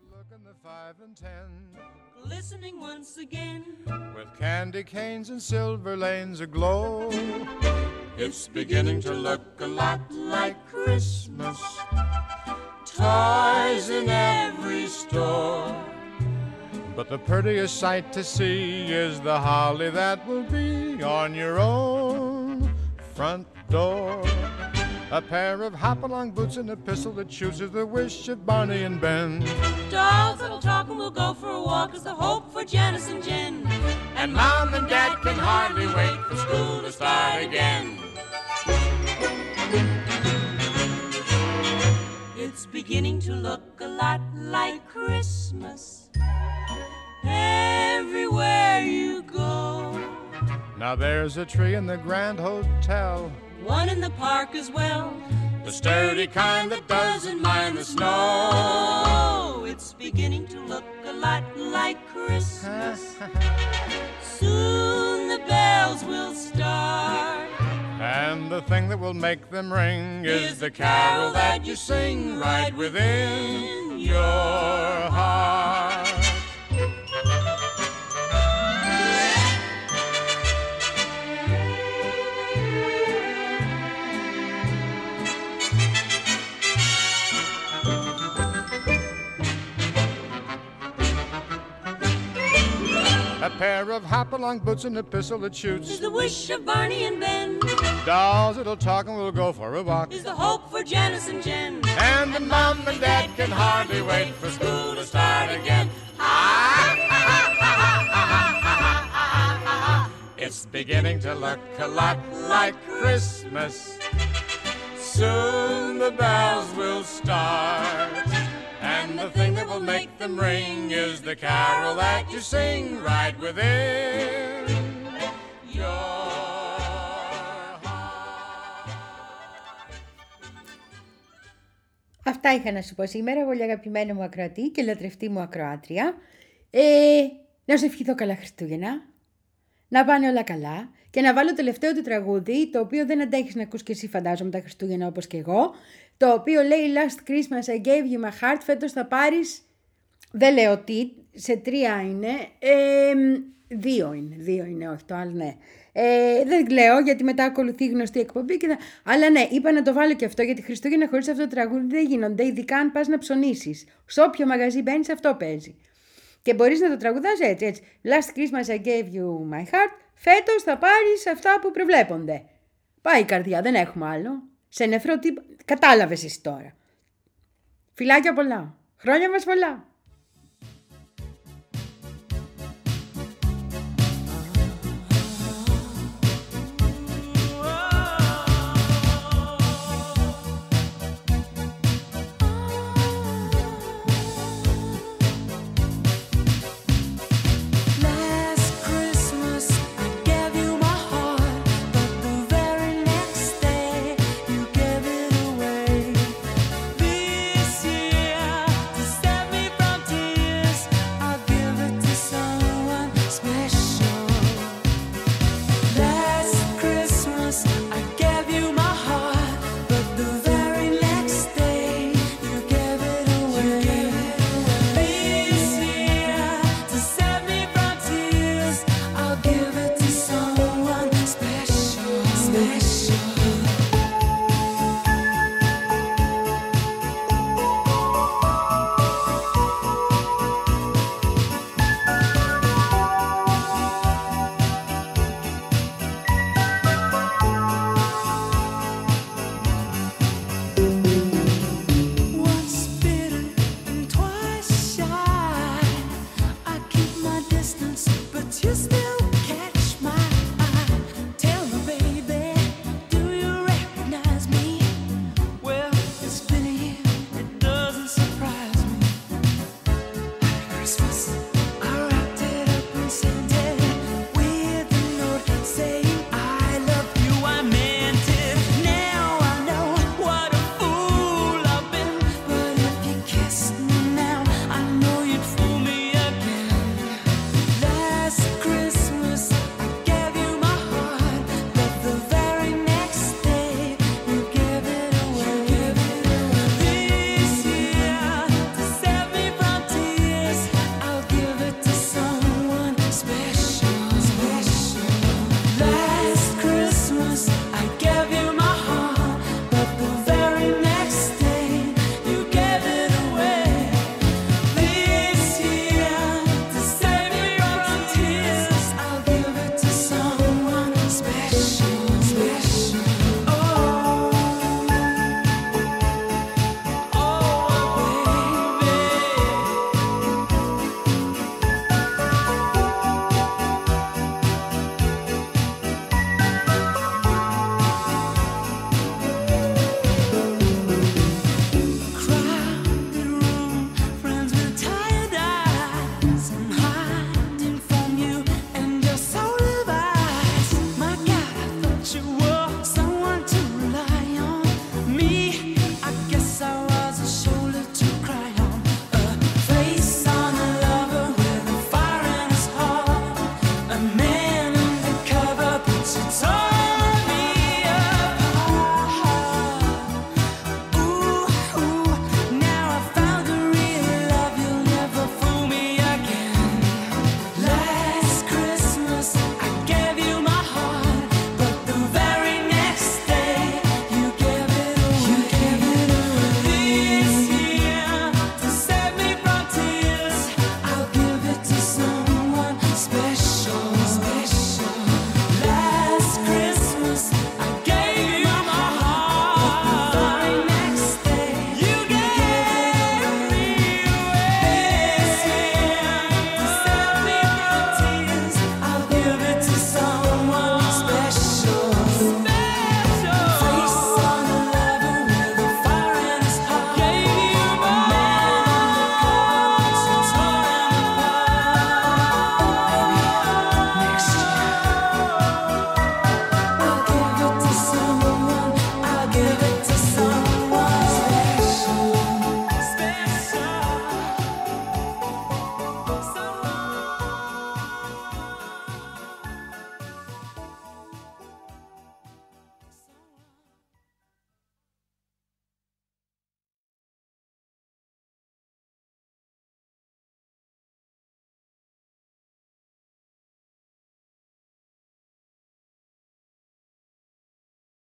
Listening once again, with candy canes and silver lanes aglow, it's beginning to look a lot like Christmas. Toys in every store, but the prettiest sight to see is the holly that will be on your own front door. A pair of hop-along boots and a pistol that shoots is the wish of Barney and Ben. dolls that'll talk and we'll go for a walk is the hope for Janice and Jen. And Mom and Dad can hardly wait for school to start again. It's beginning to look a lot like Christmas everywhere you go. Now there's a tree in the Grand Hotel, one in the park as well, the sturdy kind that doesn't mind the snow. It's beginning to look a lot like Christmas. Soon the bells will start, and the thing that will make them ring is, is the carol that you sing right within your heart. A pair of hop-along boots and a pistol that shoots is the wish of Barney and Ben. Dolls that'll talk and we'll go for a walk is the hope for Janice and Jen. And the Mom and Dad can hardly wait for school to start again. It's beginning to look a lot like Christmas. Soon the bells will start, and the thing that will make them ring is the carol that you sing right within your Αυτά είχα να σου πω σήμερα, πολύ αγαπημένο μου ακροατή και λατρευτή μου ακροάτρια. Ε, να σου ευχηθώ καλά Χριστούγεννα, να πάνε όλα καλά και να βάλω το τελευταίο του τραγούδι, το οποίο δεν αντέχεις να ακούς και εσύ φαντάζομαι τα Χριστούγεννα όπως και εγώ, το οποίο λέει Last Christmas I gave you my heart, φέτος θα πάρεις, δεν λέω τι, σε τρία είναι, ε, δύο είναι, δύο είναι, όχι το άλλο ναι. Ε, δεν λέω γιατί μετά ακολουθεί γνωστή εκπομπή και θα... Αλλά ναι, είπα να το βάλω και αυτό γιατί Χριστούγεννα χωρίς αυτό το τραγούδι δεν γίνονται, ειδικά αν πας να ψωνίσεις. Σε όποιο μαγαζί μπαίνεις αυτό παίζει. Και μπορείς να το τραγουδάς έτσι, έτσι. Last Christmas I gave you my heart, φέτος θα πάρεις αυτά που προβλέπονται. Πάει η καρδιά, δεν έχουμε άλλο. Σε νεφρό τι... Κατάλαβες εσύ τώρα. Φιλάκια πολλά. Χρόνια μας πολλά.